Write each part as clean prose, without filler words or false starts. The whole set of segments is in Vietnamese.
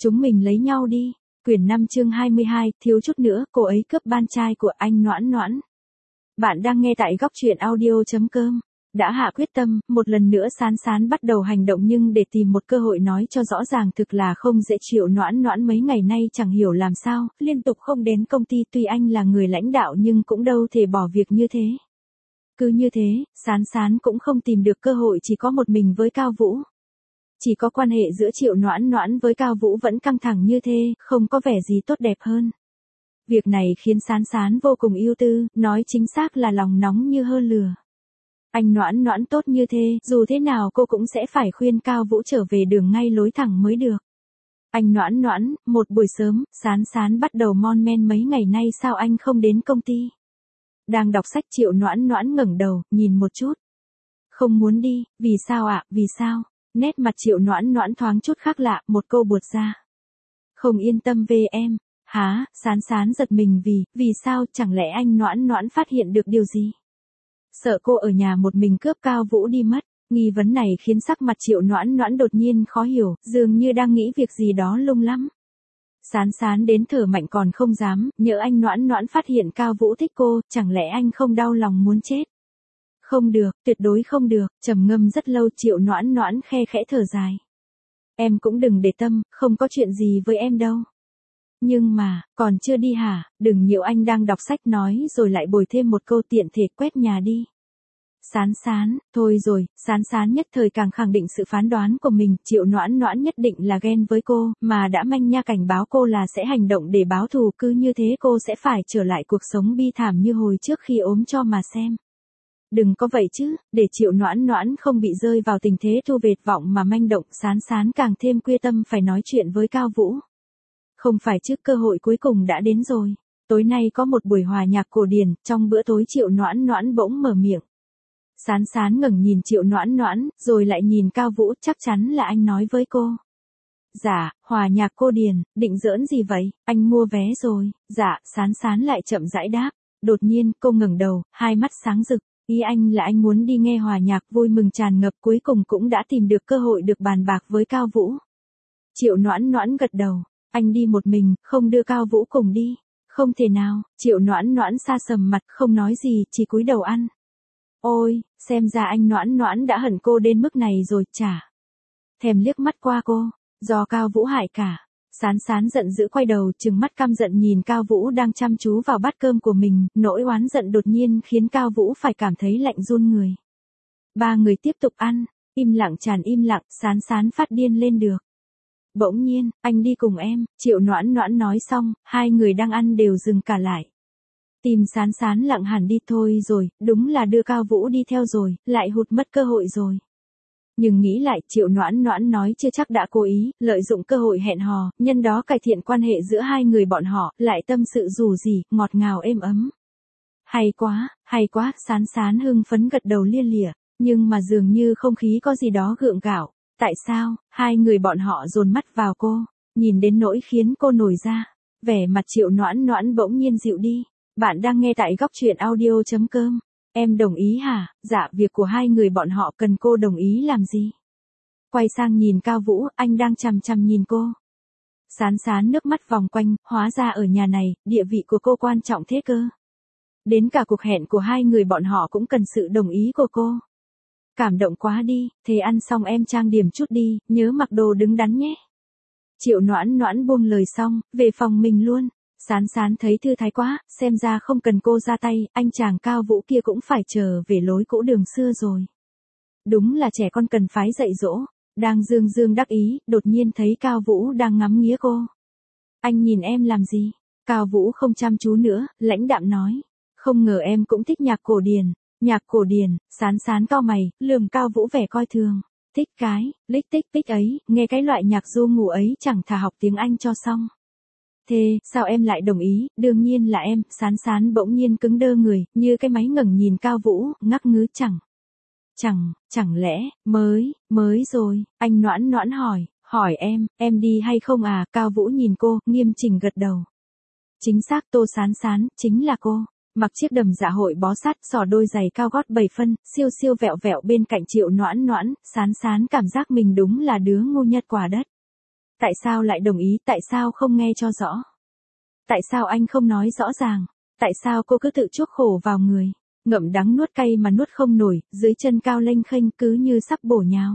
Chúng mình lấy nhau đi. Quyển 5 chương 22, thiếu chút nữa, cô ấy cướp ban trai của anh Noãn Noãn. Bạn đang nghe tại góc truyện audio.com. Đã hạ quyết tâm, một lần nữa Sán Sán bắt đầu hành động nhưng để tìm một cơ hội nói cho rõ ràng thực là không dễ chịu. Noãn Noãn mấy ngày nay chẳng hiểu làm sao, liên tục không đến công ty, tuy anh là người lãnh đạo nhưng cũng đâu thể bỏ việc như thế. Cứ như thế, Sán Sán cũng không tìm được cơ hội, chỉ có một mình với Cao Vũ. Chỉ có quan hệ giữa Triệu Noãn Noãn với Cao Vũ vẫn căng thẳng như thế, không có vẻ gì tốt đẹp hơn. Việc này khiến Sán Sán vô cùng ưu tư, nói chính xác là lòng nóng như hơ lửa. Anh Noãn Noãn tốt như thế, dù thế nào cô cũng sẽ phải khuyên Cao Vũ trở về đường ngay lối thẳng mới được. Anh Noãn Noãn, một buổi sớm, Sán Sán bắt đầu mon men mấy ngày nay sao anh không đến công ty. Đang đọc sách Triệu Noãn Noãn ngẩng đầu, nhìn một chút. Không muốn đi, vì sao ạ, vì sao? Nét mặt Triệu Noãn Noãn thoáng chút khác lạ, một câu buột ra. Không yên tâm về em. Hả, Sán Sán giật mình vì sao, chẳng lẽ anh Noãn Noãn phát hiện được điều gì? Sợ cô ở nhà một mình cướp Cao Vũ đi mất. Nghi vấn này khiến sắc mặt Triệu Noãn Noãn đột nhiên khó hiểu, dường như đang nghĩ việc gì đó lung lắm. Sán Sán đến thở mạnh còn không dám, nhỡ anh Noãn Noãn phát hiện Cao Vũ thích cô, chẳng lẽ anh không đau lòng muốn chết? Không được, tuyệt đối không được, trầm ngâm rất lâu Triệu Noãn Noãn khe khẽ thở dài. Em cũng đừng để tâm, không có chuyện gì với em đâu. Nhưng mà, còn chưa đi hả, đừng nhiễu anh đang đọc sách nói rồi lại bồi thêm một câu tiện thể quét nhà đi. Sán Sán, thôi rồi, Sán Sán nhất thời càng khẳng định sự phán đoán của mình, Triệu Noãn Noãn nhất định là ghen với cô, mà đã manh nha cảnh báo cô là sẽ hành động để báo thù, cứ như thế cô sẽ phải trở lại cuộc sống bi thảm như hồi trước khi ốm cho mà xem. Đừng có vậy chứ, để Triệu Noãn Noãn không bị rơi vào tình thế thu vệt vọng mà manh động, Sán Sán càng thêm quyết tâm phải nói chuyện với Cao Vũ. Không phải chứ, cơ hội cuối cùng đã đến rồi. Tối nay có một buổi hòa nhạc cổ điển, trong bữa tối Triệu Noãn Noãn bỗng mở miệng. Sán Sán ngẩng nhìn Triệu Noãn Noãn, rồi lại nhìn Cao Vũ, chắc chắn là anh nói với cô. Dạ, hòa nhạc cô điển, định giỡn gì vậy, anh mua vé rồi. Dạ, Sán Sán lại chậm rãi đáp. Đột nhiên, cô ngẩng đầu, hai mắt sáng rực. Ý anh là anh muốn đi nghe hòa nhạc, vui mừng tràn ngập, cuối cùng cũng đã tìm được cơ hội được bàn bạc với Cao Vũ. Triệu Noãn Noãn gật đầu. Anh đi một mình, không đưa Cao Vũ cùng đi. Không thể nào, Triệu Noãn Noãn xa sầm mặt, không nói gì, chỉ cúi đầu ăn. Ôi, xem ra anh Noãn Noãn đã hận cô đến mức này rồi, chả thèm liếc mắt qua cô, do Cao Vũ hại cả. Sán Sán giận dữ quay đầu, trừng mắt căm giận nhìn Cao Vũ đang chăm chú vào bát cơm của mình, nỗi oán giận đột nhiên khiến Cao Vũ phải cảm thấy lạnh run người. Ba người tiếp tục ăn, im lặng tràn im lặng, Sán Sán phát điên lên được. Bỗng nhiên, anh đi cùng em, Triệu Noãn Noãn nói xong, hai người đang ăn đều dừng cả lại. Tìm Sán Sán lặng hẳn đi, thôi rồi, đúng là đưa Cao Vũ đi theo rồi, lại hụt mất cơ hội rồi. Nhưng nghĩ lại, Triệu Noãn Noãn nói chưa chắc đã cố ý, lợi dụng cơ hội hẹn hò, nhân đó cải thiện quan hệ giữa hai người bọn họ, lại tâm sự dù gì, ngọt ngào êm ấm. Hay quá, Sán Sán hưng phấn gật đầu lia lịa, nhưng mà dường như không khí có gì đó gượng gạo. Tại sao, hai người bọn họ dồn mắt vào cô, nhìn đến nỗi khiến cô nổi da. Vẻ mặt Triệu Noãn Noãn bỗng nhiên dịu đi. Bạn đang nghe tại góc truyện audio.com. Em đồng ý hả? Dạ, việc của hai người bọn họ cần cô đồng ý làm gì? Quay sang nhìn Cao Vũ, anh đang chằm chằm nhìn cô. Sán Sán nước mắt vòng quanh, hóa ra ở nhà này, địa vị của cô quan trọng thế cơ. Đến cả cuộc hẹn của hai người bọn họ cũng cần sự đồng ý của cô. Cảm động quá đi, thế ăn xong em trang điểm chút đi, nhớ mặc đồ đứng đắn nhé. Triệu Noãn Noãn buông lời xong, về phòng mình luôn. Sán Sán thấy thư thái quá, xem ra không cần cô ra tay, anh chàng Cao Vũ kia cũng phải trở về lối cũ đường xưa rồi. Đúng là trẻ con cần phái dạy dỗ. Đang dương dương đắc ý, đột nhiên thấy Cao Vũ đang ngắm nghía cô. Anh nhìn em làm gì? Cao Vũ không chăm chú nữa, lãnh đạm nói. Không ngờ em cũng thích nhạc cổ điển. Nhạc cổ điển, Sán Sán cau mày, lườm Cao Vũ vẻ coi thường. Thích cái, lích tích tích ấy, nghe cái loại nhạc du ngủ ấy chẳng thà học tiếng Anh cho xong. Thế, sao em lại đồng ý, đương nhiên là em, Sán Sán bỗng nhiên cứng đơ người, như cái máy ngẩng nhìn Cao Vũ, ngắc ngứ chẳng lẽ, mới rồi, anh Noãn Noãn hỏi em đi hay không à, Cao Vũ nhìn cô, nghiêm chỉnh gật đầu. Chính xác, Tô Sán Sán, chính là cô. Mặc chiếc đầm dạ hội bó sát, xỏ đôi giày cao gót 7 phân, siêu siêu vẹo vẹo bên cạnh Triệu Noãn Noãn, Sán Sán cảm giác mình đúng là đứa ngu nhất quả đất. Tại sao lại đồng ý, tại sao không nghe cho rõ? Tại sao anh không nói rõ ràng? Tại sao cô cứ tự chuốc khổ vào người? Ngậm đắng nuốt cay mà nuốt không nổi, dưới chân cao lênh khênh cứ như sắp bổ nhào.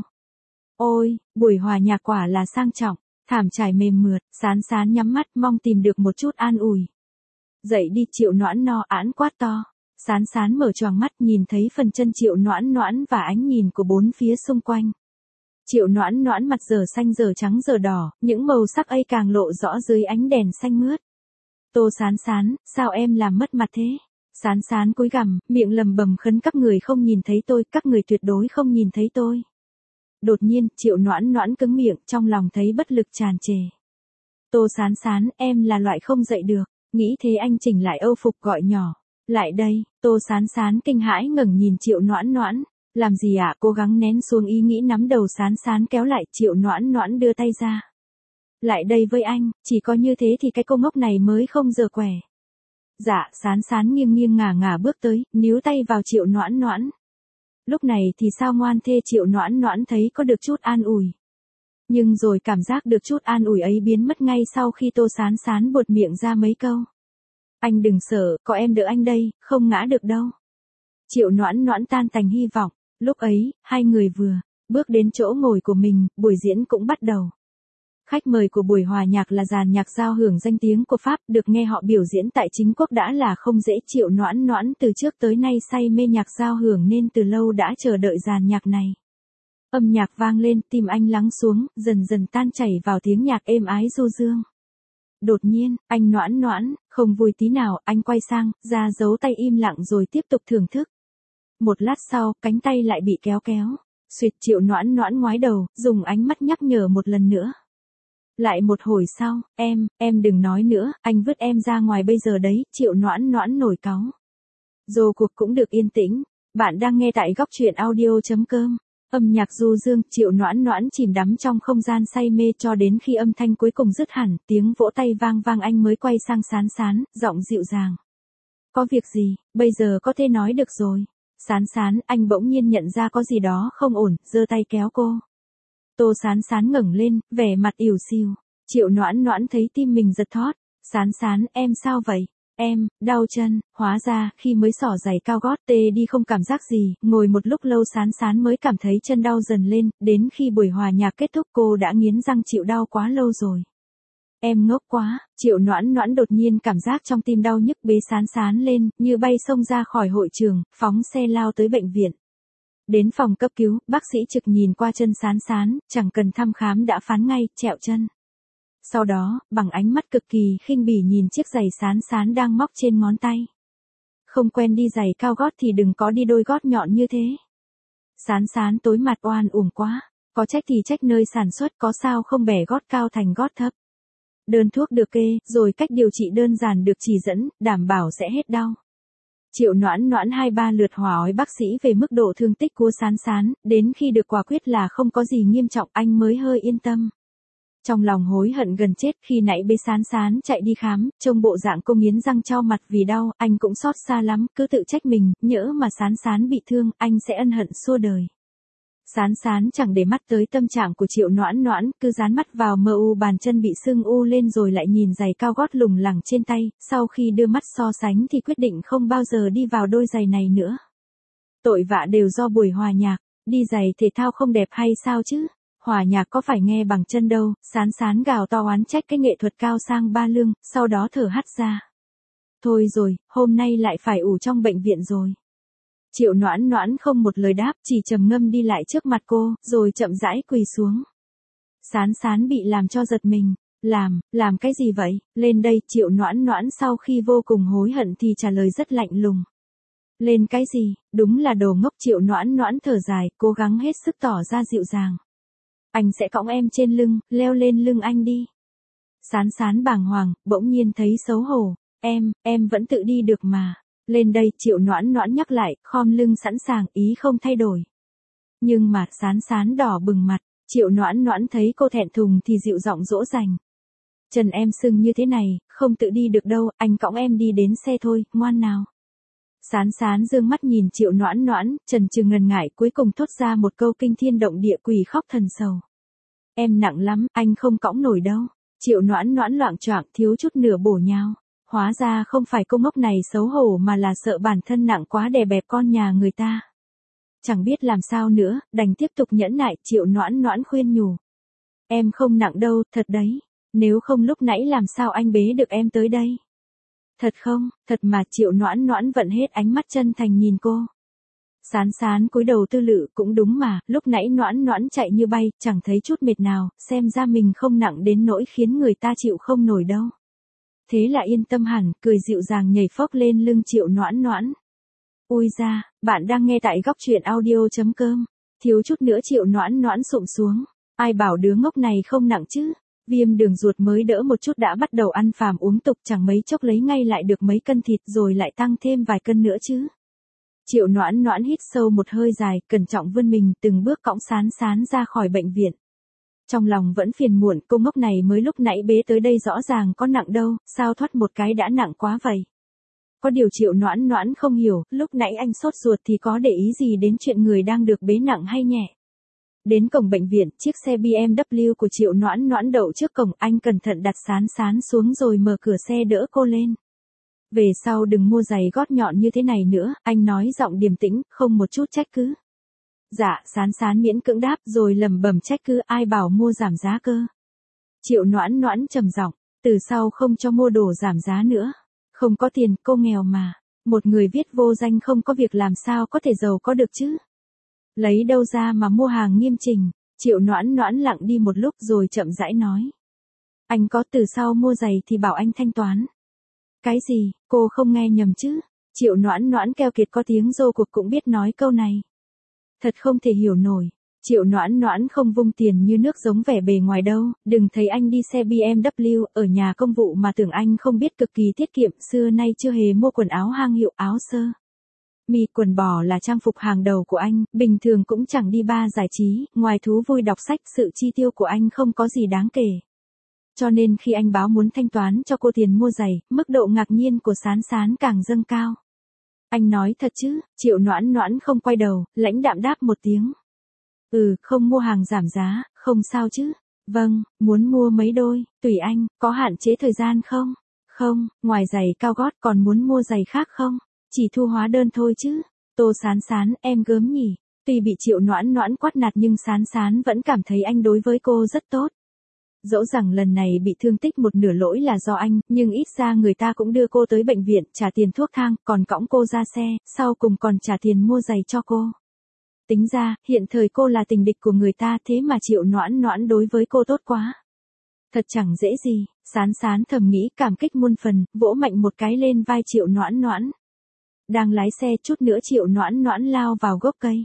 Ôi, buổi hòa nhạc quả là sang trọng, thảm trải mềm mượt, Sán Sán nhắm mắt mong tìm được một chút an ủi. Dậy đi, Triệu Noãn no ãn quát to. Sán Sán mở choàng mắt nhìn thấy phần chân Triệu Noãn Noãn và ánh nhìn của bốn phía xung quanh. Triệu Noãn Noãn mặt giờ xanh giờ trắng giờ đỏ, những màu sắc ấy càng lộ rõ dưới ánh đèn xanh mướt. Tô Sán Sán, sao em làm mất mặt thế? Sán Sán cúi gằm, miệng lầm bầm khấn các người không nhìn thấy tôi, các người tuyệt đối không nhìn thấy tôi. Đột nhiên, Triệu Noãn Noãn cứng miệng, trong lòng thấy bất lực tràn trề. Tô Sán Sán, em là loại không dậy được, nghĩ thế anh chỉnh lại âu phục gọi nhỏ. Lại đây, Tô Sán Sán kinh hãi ngẩng nhìn Triệu Noãn Noãn. Làm gì ạ? Cố gắng nén xuống ý nghĩ nắm đầu Sán Sán kéo lại. Triệu Noãn Noãn đưa tay ra. Lại đây với anh, chỉ có như thế thì cái cô ngốc này mới không giờ quẻ. Dạ, Sán Sán nghiêng nghiêng ngả ngả bước tới, níu tay vào Triệu Noãn Noãn. Lúc này thì sao ngoan thê, Triệu Noãn Noãn thấy có được chút an ủi. Nhưng rồi cảm giác được chút an ủi ấy biến mất ngay sau khi Tô Sán Sán buột miệng ra mấy câu. Anh đừng sợ, có em đỡ anh đây, không ngã được đâu. Triệu Noãn Noãn tan tành hy vọng. Lúc ấy, hai người vừa bước đến chỗ ngồi của mình, buổi diễn cũng bắt đầu. Khách mời của buổi hòa nhạc là dàn nhạc giao hưởng danh tiếng của Pháp, được nghe họ biểu diễn tại chính quốc đã là không dễ. Triệu Noãn Noãn từ trước tới nay say mê nhạc giao hưởng nên từ lâu đã chờ đợi dàn nhạc này. Âm nhạc vang lên, tim anh lắng xuống, dần dần tan chảy vào tiếng nhạc êm ái du dương. Đột nhiên, anh Noãn Noãn, không vui tí nào, anh quay sang, ra giấu tay im lặng rồi tiếp tục thưởng thức. Một lát sau, cánh tay lại bị kéo kéo. Suýt, Triệu Noãn Noãn ngoái đầu, dùng ánh mắt nhắc nhở một lần nữa. Lại một hồi sau, em đừng nói nữa, anh vứt em ra ngoài bây giờ đấy. Triệu Noãn Noãn nổi cáu. Rốt cuộc cũng được yên tĩnh. Bạn đang nghe tại góc truyện audio.com. Âm nhạc du dương, Triệu Noãn Noãn chìm đắm trong không gian say mê cho đến khi âm thanh cuối cùng dứt hẳn, tiếng vỗ tay vang vang anh mới quay sang Sán Sán, giọng dịu dàng. Có việc gì, bây giờ có thể nói được rồi. Sán Sán, anh bỗng nhiên nhận ra có gì đó không ổn, giơ tay kéo cô. Tô Sán Sán ngẩng lên, vẻ mặt ỉu xìu. Triệu Noãn Noãn thấy tim mình giật thót. Sán Sán, em sao vậy? Em, đau chân, hóa ra, khi mới xỏ giày cao gót tê đi không cảm giác gì, ngồi một lúc lâu Sán Sán mới cảm thấy chân đau dần lên, đến khi buổi hòa nhạc kết thúc cô đã nghiến răng chịu đau quá lâu rồi. Em ngốc quá, Triệu Noãn Noãn đột nhiên cảm giác trong tim đau nhức bế Sán Sán lên, như bay xông ra khỏi hội trường, phóng xe lao tới bệnh viện. Đến phòng cấp cứu, bác sĩ trực nhìn qua chân Sán Sán, chẳng cần thăm khám đã phán ngay, trẹo chân. Sau đó, bằng ánh mắt cực kỳ khinh bỉ nhìn chiếc giày Sán Sán đang móc trên ngón tay. Không quen đi giày cao gót thì đừng có đi đôi gót nhọn như thế. Sán Sán tối mặt oan uổng quá, có trách thì trách nơi sản xuất, có sao không bẻ gót cao thành gót thấp. Đơn thuốc được kê, rồi cách điều trị đơn giản được chỉ dẫn, đảm bảo sẽ hết đau. Triệu Noãn Noãn 2-3 lượt hỏi ói bác sĩ về mức độ thương tích của Sán Sán, đến khi được quả quyết là không có gì nghiêm trọng anh mới hơi yên tâm. Trong lòng hối hận gần chết khi nãy bế Sán Sán chạy đi khám, trông bộ dạng cô nghiến răng trao mặt vì đau, anh cũng xót xa lắm, cứ tự trách mình, nhỡ mà Sán Sán bị thương, anh sẽ ân hận suốt đời. Sán Sán chẳng để mắt tới tâm trạng của Triệu Noãn Noãn, cứ dán mắt vào mờ u bàn chân bị sưng u lên rồi lại nhìn giày cao gót lủng lẳng trên tay, sau khi đưa mắt so sánh thì quyết định không bao giờ đi vào đôi giày này nữa. Tội vạ đều do buổi hòa nhạc, đi giày thể thao không đẹp hay sao chứ? Hòa nhạc có phải nghe bằng chân đâu. Sán Sán gào to oán trách cái nghệ thuật cao sang ba lương, sau đó thở hắt ra. Thôi rồi, hôm nay lại phải ủ trong bệnh viện rồi. Triệu Noãn Noãn không một lời đáp, chỉ trầm ngâm đi lại trước mặt cô, rồi chậm rãi quỳ xuống. Sán Sán bị làm cho giật mình. Làm cái gì vậy? Lên đây. Triệu Noãn Noãn sau khi vô cùng hối hận thì trả lời rất lạnh lùng. Lên cái gì? Đúng là đồ ngốc. Triệu Noãn Noãn thở dài, cố gắng hết sức tỏ ra dịu dàng. Anh sẽ cõng em trên lưng, leo lên lưng anh đi. Sán Sán bàng hoàng, bỗng nhiên thấy xấu hổ. Em vẫn tự đi được mà. Lên đây. Triệu Noãn Noãn nhắc lại, khom lưng sẵn sàng, ý không thay đổi. Nhưng mà Sán Sán đỏ bừng mặt. Triệu Noãn Noãn thấy cô thẹn thùng thì dịu giọng dỗ dành. Chân em sưng như thế này, không tự đi được đâu, anh cõng em đi đến xe thôi, ngoan nào. Sán Sán dương mắt nhìn Triệu Noãn Noãn, chần chừ ngần ngại cuối cùng thốt ra một câu kinh thiên động địa quỷ khóc thần sầu. Em nặng lắm, anh không cõng nổi đâu. Triệu Noãn Noãn loạng choạng thiếu chút nửa bổ nhào. Hóa ra không phải cô ngốc này xấu hổ mà là sợ bản thân nặng quá đè bẹp con nhà người ta. Chẳng biết làm sao nữa, đành tiếp tục nhẫn nại. Triệu Noãn Noãn khuyên nhủ. Em không nặng đâu, thật đấy. Nếu không lúc nãy làm sao anh bế được em tới đây? Thật không, thật mà. Triệu Noãn Noãn vận hết ánh mắt chân thành nhìn cô. Sán Sán cúi đầu tư lự, cũng đúng mà, lúc nãy Noãn Noãn chạy như bay, chẳng thấy chút mệt nào, xem ra mình không nặng đến nỗi khiến người ta chịu không nổi đâu. Thế là yên tâm hẳn, cười dịu dàng nhảy phóc lên lưng Triệu Noãn Noãn. Ui da, bạn đang nghe tại góc truyện audio.com. Thiếu chút nữa Triệu Noãn Noãn sụm xuống. Ai bảo đứa ngốc này không nặng chứ? Viêm đường ruột mới đỡ một chút đã bắt đầu ăn phàm uống tục, chẳng mấy chốc lấy ngay lại được mấy cân thịt rồi lại tăng thêm vài cân nữa chứ. Triệu Noãn Noãn hít sâu một hơi dài, cẩn trọng vươn mình từng bước cõng Sán Sán ra khỏi bệnh viện. Trong lòng vẫn phiền muộn, cô ngốc này mới lúc nãy bế tới đây rõ ràng có nặng đâu, sao thoát một cái đã nặng quá vậy. Có điều Triệu Noãn Noãn không hiểu, lúc nãy anh sốt ruột thì có để ý gì đến chuyện người đang được bế nặng hay nhẹ. Đến cổng bệnh viện, chiếc xe BMW của Triệu Noãn Noãn đậu trước cổng, anh cẩn thận đặt Sán Sán xuống rồi mở cửa xe đỡ cô lên. Về sau đừng mua giày gót nhọn như thế này nữa, anh nói giọng điềm tĩnh, không một chút trách cứ. Dạ, Sán Sán miễn cưỡng đáp rồi lẩm bẩm trách cứ, ai bảo mua giảm giá cơ. Triệu Noãn Noãn trầm giọng, từ sau không cho mua đồ giảm giá nữa. Không có tiền, cô nghèo mà. Một người viết vô danh không có việc làm sao có thể giàu có được chứ. Lấy đâu ra mà mua hàng nghiêm chỉnh. Triệu Noãn Noãn lặng đi một lúc rồi chậm rãi nói. Anh có, từ sau mua giày thì bảo anh thanh toán. Cái gì, cô không nghe nhầm chứ? Triệu Noãn Noãn keo kiệt có tiếng rô cuộc cũng biết nói câu này. Thật không thể hiểu nổi. Triệu Noãn Noãn không vung tiền như nước giống vẻ bề ngoài đâu, đừng thấy anh đi xe BMW, ở nhà công vụ mà tưởng anh không biết cực kỳ tiết kiệm, xưa nay chưa hề mua quần áo hang hiệu, áo sơ mi quần bò là trang phục hàng đầu của anh, bình thường cũng chẳng đi bar giải trí, ngoài thú vui đọc sách, sự chi tiêu của anh không có gì đáng kể. Cho nên khi anh báo muốn thanh toán cho cô tiền mua giày, mức độ ngạc nhiên của Sán Sán càng dâng cao. Anh nói thật chứ? Triệu Noãn Noãn không quay đầu, lãnh đạm đáp một tiếng. Không mua hàng giảm giá, không sao chứ? Vâng, muốn mua mấy đôi, tùy anh, có hạn chế thời gian không? Không, ngoài giày cao gót còn muốn mua giày khác không? Chỉ thu hóa đơn thôi chứ. Tô Sán Sán, em gớm nhỉ? Tuy bị Triệu Noãn Noãn quát nạt nhưng Sán Sán vẫn cảm thấy anh đối với cô rất tốt. Dẫu rằng lần này bị thương tích một nửa lỗi là do anh, nhưng ít ra người ta cũng đưa cô tới bệnh viện, trả tiền thuốc thang, còn cõng cô ra xe, sau cùng còn trả tiền mua giày cho cô. Tính ra, hiện thời cô là tình địch của người ta, thế mà Triệu Noãn Noãn đối với cô tốt quá. Thật chẳng dễ gì. Sán Sán thầm nghĩ cảm kích muôn phần, vỗ mạnh một cái lên vai Triệu Noãn Noãn. Đang lái xe chút nữa Triệu Noãn Noãn lao vào gốc cây.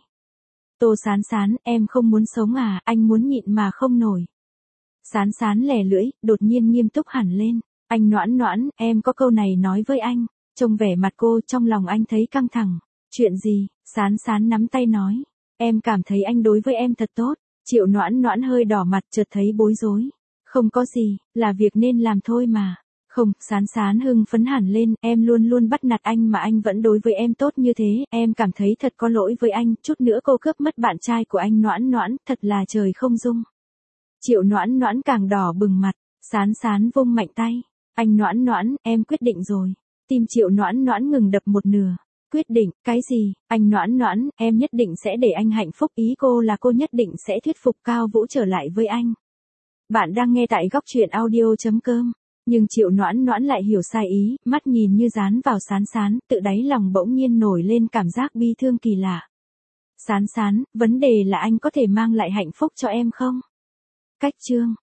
Tô Sán Sán, em không muốn sống à, anh muốn nhịn mà không nổi. Sán Sán lè lưỡi, đột nhiên nghiêm túc hẳn lên. Anh Noãn Noãn, em có câu này nói với anh. Trông vẻ mặt cô, trong lòng anh thấy căng thẳng. Chuyện gì? Sán Sán nắm tay nói. Em cảm thấy anh đối với em thật tốt. Triệu Noãn Noãn hơi đỏ mặt, chợt thấy bối rối. Không có gì, là việc nên làm thôi mà. Không, Sán Sán hưng phấn hẳn lên, em luôn luôn bắt nạt anh mà anh vẫn đối với em tốt như thế, em cảm thấy thật có lỗi với anh, chút nữa cô cướp mất bạn trai của anh Noãn Noãn, thật là trời không dung. Triệu Noãn Noãn càng đỏ bừng mặt, Sán Sán vung mạnh tay. Anh Noãn Noãn, em quyết định rồi. Tim Triệu Noãn Noãn ngừng đập một nửa. Quyết định, cái gì? Anh Noãn Noãn, em nhất định sẽ để anh hạnh phúc, ý cô là cô nhất định sẽ thuyết phục Cao Vũ trở lại với anh. Bạn đang nghe tại góc truyện audio.com. Nhưng Triệu Noãn Noãn lại hiểu sai ý, mắt nhìn như dán vào Sán Sán, tự đáy lòng bỗng nhiên nổi lên cảm giác bi thương kỳ lạ. Sán Sán, vấn đề là anh có thể mang lại hạnh phúc cho em không? Cách chương